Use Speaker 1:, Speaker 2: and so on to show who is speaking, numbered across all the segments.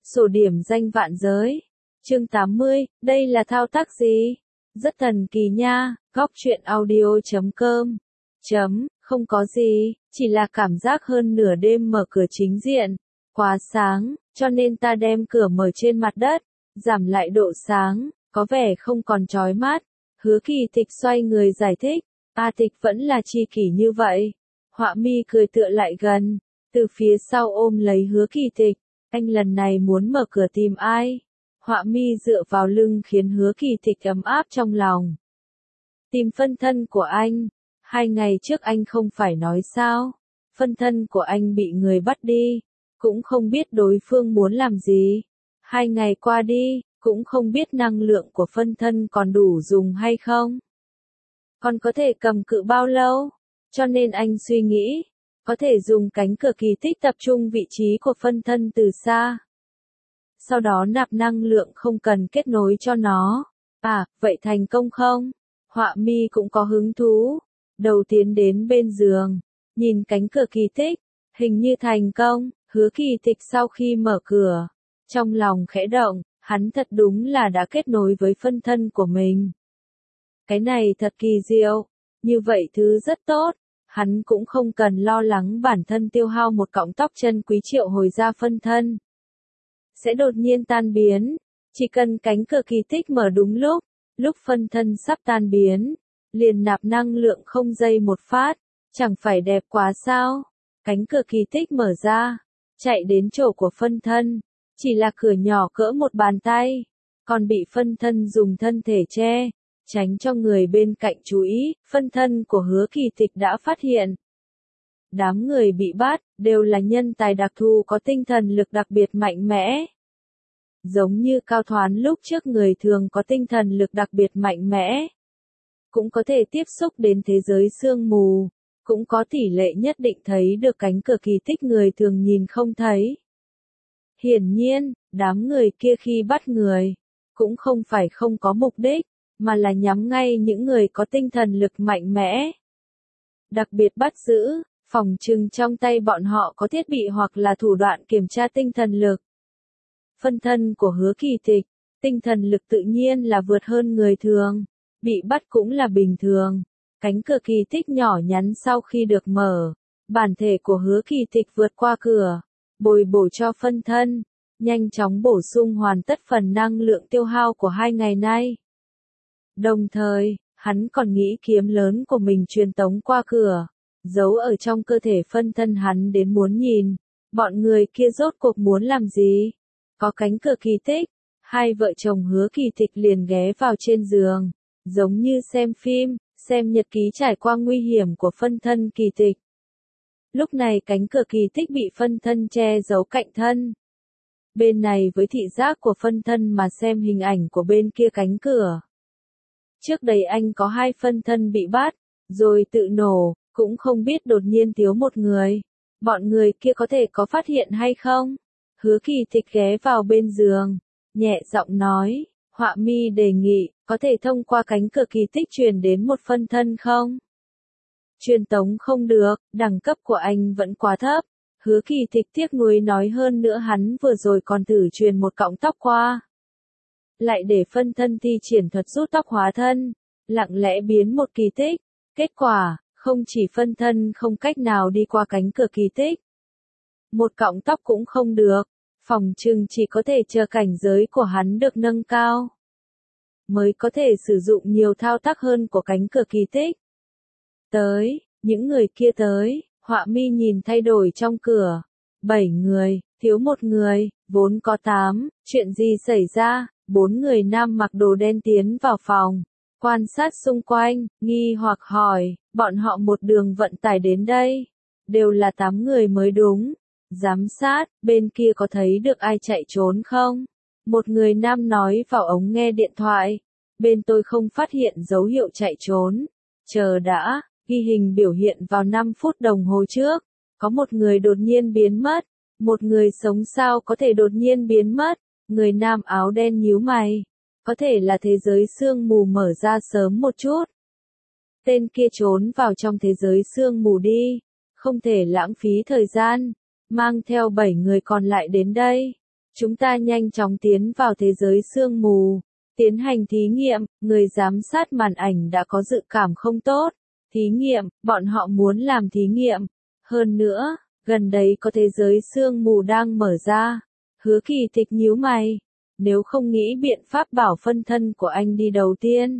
Speaker 1: Sổ điểm danh vạn giới. Chương 80, đây là thao tác gì? Rất thần kỳ nha, góc truyện audio.com. Không có gì, chỉ là cảm giác hơn nửa đêm mở cửa chính diện. Quá sáng, cho nên ta đem cửa mở trên mặt đất, giảm lại độ sáng, có vẻ không còn chói mắt. Hứa Kỳ Tịch xoay người giải thích, A Tịch vẫn là tri kỷ như vậy. Họa Mi cười tựa lại gần, từ phía sau ôm lấy Hứa Kỳ Tịch, anh lần này muốn mở cửa tìm ai? Họa Mi dựa vào lưng khiến Hứa Kỳ Tịch ấm áp trong lòng. Tìm phân thân của anh. 2 ngày trước anh không phải nói sao? Phân thân của anh bị người bắt đi, cũng không biết đối phương muốn làm gì. 2 ngày qua đi, cũng không biết năng lượng của phân thân còn đủ dùng hay không. Còn có thể cầm cự bao lâu? Cho nên anh suy nghĩ, có thể dùng cánh cửa kỳ tích tập trung vị trí của phân thân từ xa. Sau đó nạp năng lượng không cần kết nối cho nó. À, vậy thành công không? Họa Mi cũng có hứng thú. Đầu tiến đến bên giường, nhìn cánh cửa kỳ tích, hình như thành công. Hứa Kỳ Tịch sau khi mở cửa, trong lòng khẽ động, hắn thật đúng là đã kết nối với phân thân của mình. Cái này thật kỳ diệu, như vậy thứ rất tốt, hắn cũng không cần lo lắng bản thân tiêu hao một cọng tóc chân quý triệu hồi ra phân thân. Sẽ đột nhiên tan biến, chỉ cần cánh cửa kỳ tích mở đúng lúc phân thân sắp tan biến, liền nạp năng lượng không dây một phát, chẳng phải đẹp quá sao? Cánh cửa kỳ tích mở ra, chạy đến chỗ của phân thân, chỉ là cửa nhỏ cỡ một bàn tay, còn bị phân thân dùng thân thể che, tránh cho người bên cạnh chú ý. Phân thân của Hứa Kỳ Tịch đã phát hiện. Đám người bị bắt, đều là nhân tài đặc thù có tinh thần lực đặc biệt mạnh mẽ. Giống như Cao Thoán lúc trước người thường có tinh thần lực đặc biệt mạnh mẽ. Cũng có thể tiếp xúc đến thế giới sương mù, cũng có tỷ lệ nhất định thấy được cánh cửa kỳ tích người thường nhìn không thấy. Hiển nhiên, đám người kia khi bắt người, cũng không phải không có mục đích, mà là nhắm ngay những người có tinh thần lực mạnh mẽ. Đặc biệt bắt giữ, phỏng chừng trong tay bọn họ có thiết bị hoặc là thủ đoạn kiểm tra tinh thần lực. Phân thân của Hứa Kỳ Tịch, tinh thần lực tự nhiên là vượt hơn người thường, bị bắt cũng là bình thường. Cánh cửa kỳ tích nhỏ nhắn sau khi được mở, bản thể của Hứa Kỳ Tịch vượt qua cửa, bồi bổ cho phân thân, nhanh chóng bổ sung hoàn tất phần năng lượng tiêu hao của 2 ngày nay. Đồng thời, hắn còn nghĩ kiếm lớn của mình truyền tống qua cửa, giấu ở trong cơ thể phân thân hắn đến muốn nhìn, bọn người kia rốt cuộc muốn làm gì. Có cánh cửa kỳ tích, hai vợ chồng Hứa Kỳ Tịch liền ghé vào trên giường, giống như xem phim, xem nhật ký trải qua nguy hiểm của phân thân kỳ tịch. Lúc này cánh cửa kỳ tích bị phân thân che giấu cạnh thân. Bên này với thị giác của phân thân mà xem hình ảnh của bên kia cánh cửa. Trước đây anh có 2 phân thân bị bắt, rồi tự nổ, cũng không biết đột nhiên thiếu một người. Bọn người kia có thể có phát hiện hay không? Hứa Kỳ Tịch ghé vào bên giường, nhẹ giọng nói, Họa Mi đề nghị, có thể thông qua cánh cửa kỳ tích truyền đến một phân thân không? Truyền tống không được, đẳng cấp của anh vẫn quá thấp. Hứa Kỳ Tịch tiếc nuối nói, hơn nữa hắn vừa rồi còn thử truyền một cọng tóc qua. Lại để phân thân thi triển thuật rút tóc hóa thân, lặng lẽ biến một kỳ tích. Kết quả, không chỉ phân thân không cách nào đi qua cánh cửa kỳ tích. Một cọng tóc cũng không được, phỏng chừng chỉ có thể chờ cảnh giới của hắn được nâng cao, mới có thể sử dụng nhiều thao tác hơn của cánh cửa kỳ tích. Những người kia tới, Họa Mi nhìn thay đổi trong cửa. 7 người, thiếu 1 người, vốn có 8, chuyện gì xảy ra? 4 người nam mặc đồ đen tiến vào phòng, quan sát xung quanh, nghi hoặc hỏi, bọn họ một đường vận tải đến đây, đều là 8 người mới đúng. Giám sát, bên kia có thấy được ai chạy trốn không? Một người nam nói vào ống nghe điện thoại, bên tôi không phát hiện dấu hiệu chạy trốn. Chờ đã, ghi hình biểu hiện vào 5 phút đồng hồ trước, có một người đột nhiên biến mất. Một người sống sao có thể đột nhiên biến mất? Người nam áo đen nhíu mày. Có thể là thế giới sương mù mở ra sớm một chút. Tên kia trốn vào trong thế giới sương mù đi, không thể lãng phí thời gian, mang theo 7 người còn lại đến đây. Chúng ta nhanh chóng tiến vào thế giới sương mù, tiến hành thí nghiệm, người giám sát màn ảnh đã có dự cảm không tốt. Thí nghiệm, bọn họ muốn làm thí nghiệm. Hơn nữa, gần đấy có thế giới sương mù đang mở ra. Hứa Kỳ Tịch nhíu mày. Nếu không nghĩ biện pháp bảo phân thân của anh đi đầu tiên.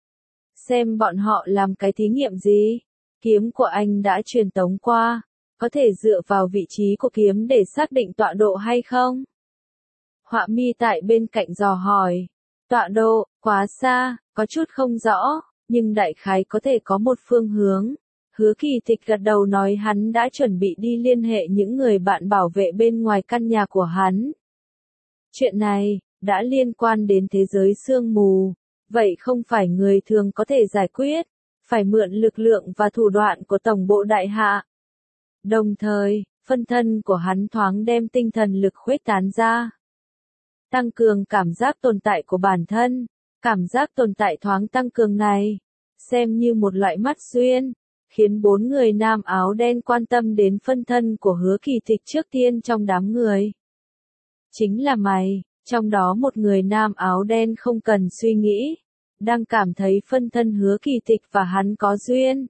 Speaker 1: Xem bọn họ làm cái thí nghiệm gì. Kiếm của anh đã truyền tống qua. Có thể dựa vào vị trí của kiếm để xác định tọa độ hay không? Họa mi tại bên cạnh dò hỏi. Tọa độ, quá xa, có chút không rõ, nhưng đại khái có thể có một phương hướng. Hứa Kỳ Tịch gật đầu nói hắn đã chuẩn bị đi liên hệ những người bạn bảo vệ bên ngoài căn nhà của hắn. Chuyện này, đã liên quan đến thế giới sương mù, vậy không phải người thường có thể giải quyết, phải mượn lực lượng và thủ đoạn của tổng bộ đại hạ. Đồng thời, phân thân của hắn thoáng đem tinh thần lực khuếch tán ra. Tăng cường cảm giác tồn tại của bản thân, cảm giác tồn tại thoáng tăng cường này, xem như một loại mắt xuyên, khiến 4 người nam áo đen quan tâm đến phân thân của Hứa Kỳ Tịch trước tiên trong đám người. Chính là mày, trong đó một người nam áo đen không cần suy nghĩ, đang cảm thấy phân thân Hứa Kỳ Tịch và hắn có duyên.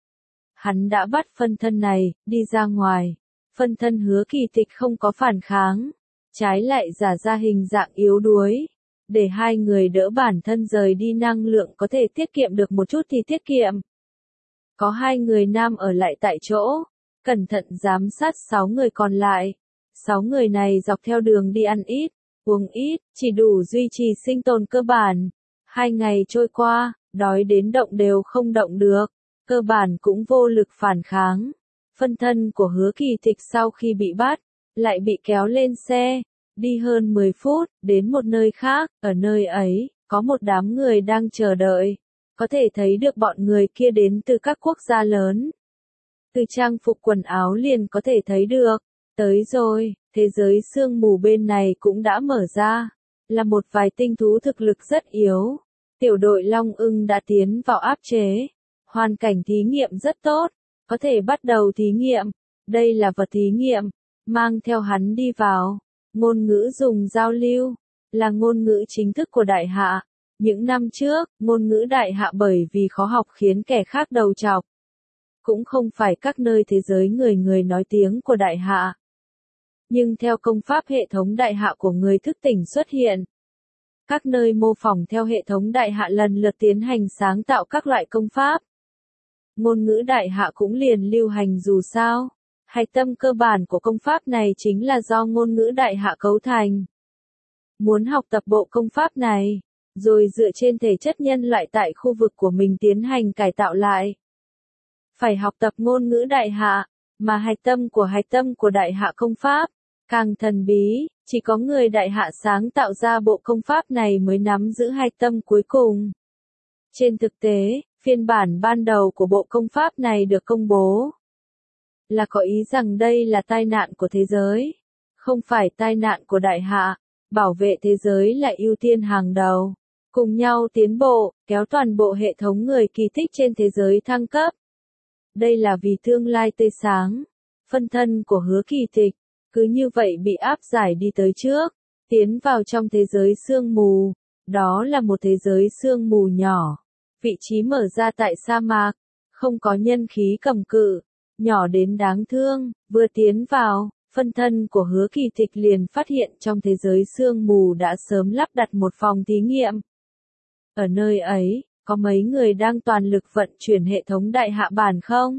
Speaker 1: Hắn đã bắt phân thân này, đi ra ngoài, phân thân Hứa Kỳ Tịch không có phản kháng. Trái lại giả ra hình dạng yếu đuối, để hai người đỡ bản thân rời đi năng lượng có thể tiết kiệm được một chút thì tiết kiệm. Có 2 người nam ở lại tại chỗ, cẩn thận giám sát 6 người còn lại. 6 người này dọc theo đường đi ăn ít, uống ít, chỉ đủ duy trì sinh tồn cơ bản. 2 ngày trôi qua, đói đến động đều không động được, cơ bản cũng vô lực phản kháng. Phân thân của Hứa Kỳ Tịch sau khi bị bắt, lại bị kéo lên xe, đi hơn 10 phút, đến một nơi khác, ở nơi ấy, có một đám người đang chờ đợi. Có thể thấy được bọn người kia đến từ các quốc gia lớn. Từ trang phục quần áo liền có thể thấy được. Tới rồi, thế giới sương mù bên này cũng đã mở ra. Là một vài tinh thú thực lực rất yếu. Tiểu đội Long Ưng đã tiến vào áp chế. Hoàn cảnh thí nghiệm rất tốt. Có thể bắt đầu thí nghiệm. Đây là vật thí nghiệm. Mang theo hắn đi vào. Ngôn ngữ dùng giao lưu. Là ngôn ngữ chính thức của đại hạ. Những năm trước, ngôn ngữ đại hạ bởi vì khó học khiến kẻ khác đầu chọc. Cũng không phải các nơi thế giới người người nói tiếng của đại hạ. Nhưng theo công pháp hệ thống đại hạ của người thức tỉnh xuất hiện, các nơi mô phỏng theo hệ thống đại hạ lần lượt tiến hành sáng tạo các loại công pháp. Ngôn ngữ đại hạ cũng liền lưu hành dù sao. Hạch tâm cơ bản của công pháp này chính là do ngôn ngữ đại hạ cấu thành. Muốn học tập bộ công pháp này, rồi dựa trên thể chất nhân loại tại khu vực của mình tiến hành cải tạo lại. Phải học tập ngôn ngữ đại hạ, mà hạch tâm của đại hạ công pháp, càng thần bí, chỉ có người đại hạ sáng tạo ra bộ công pháp này mới nắm giữ hạch tâm cuối cùng. Trên thực tế, phiên bản ban đầu của bộ công pháp này được công bố, là có ý rằng đây là tai nạn của thế giới, không phải tai nạn của đại hạ, bảo vệ thế giới là ưu tiên hàng đầu. Cùng nhau tiến bộ, kéo toàn bộ hệ thống người kỳ tích trên thế giới thăng cấp. Đây là vì tương lai tươi sáng. Phân thân của Hứa Kỳ Tịch, cứ như vậy bị áp giải đi tới trước, tiến vào trong thế giới sương mù. Đó là một thế giới sương mù nhỏ. Vị trí mở ra tại sa mạc, không có nhân khí cầm cự, nhỏ đến đáng thương. Vừa tiến vào, phân thân của Hứa Kỳ Tịch liền phát hiện trong thế giới sương mù đã sớm lắp đặt một phòng thí nghiệm. Ở nơi ấy, có mấy người đang toàn lực vận chuyển hệ thống đại hạ bản không?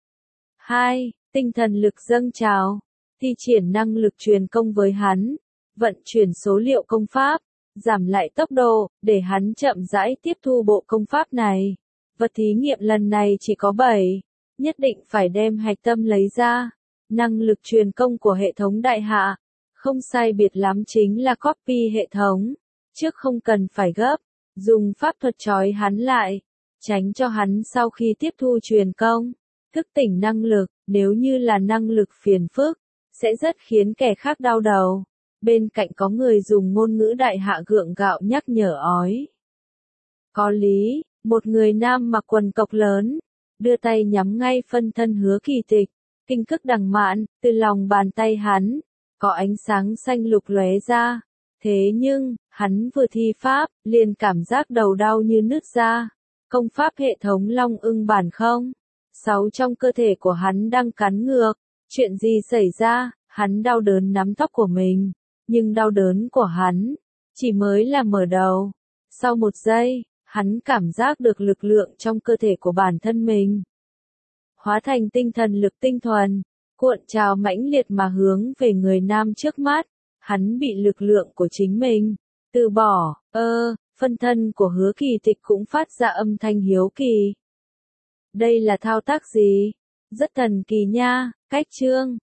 Speaker 1: 2. Tinh thần lực dâng trào. Thi triển năng lực truyền công với hắn. Vận chuyển số liệu công pháp. Giảm lại tốc độ, để hắn chậm rãi tiếp thu bộ công pháp này. Vật thí nghiệm lần này chỉ có 7. Nhất định phải đem hạch tâm lấy ra. Năng lực truyền công của hệ thống đại hạ. Không sai biệt lắm chính là copy hệ thống. Trước không cần phải gấp. Dùng pháp thuật trói hắn lại, tránh cho hắn sau khi tiếp thu truyền công, thức tỉnh năng lực, nếu như là năng lực phiền phức, sẽ rất khiến kẻ khác đau đầu. Bên cạnh có người dùng ngôn ngữ đại hạ gượng gạo nhắc nhở ói. Có lý, một người nam mặc quần cộc lớn, đưa tay nhắm ngay phân thân Hứa Kỳ Tịch, kinh cức đằng mạn, từ lòng bàn tay hắn, có ánh sáng xanh lục lóe ra. Thế nhưng, hắn vừa thi pháp, liền cảm giác đầu đau như nứt ra. Công pháp hệ thống Long Ưng Bản không? 6 trong cơ thể của hắn đang cắn ngược. Chuyện gì xảy ra? Hắn đau đớn nắm tóc của mình. Nhưng đau đớn của hắn, chỉ mới là mở đầu. Sau một giây, hắn cảm giác được lực lượng trong cơ thể của bản thân mình. Hóa thành tinh thần lực tinh thuần, cuộn trào mãnh liệt mà hướng về người nam trước mắt. Hắn bị lực lượng của chính mình từ bỏ. Phân thân của Hứa Kỳ Tịch cũng phát ra âm thanh hiếu kỳ. Đây là thao tác gì? Rất thần kỳ nha. Cách chương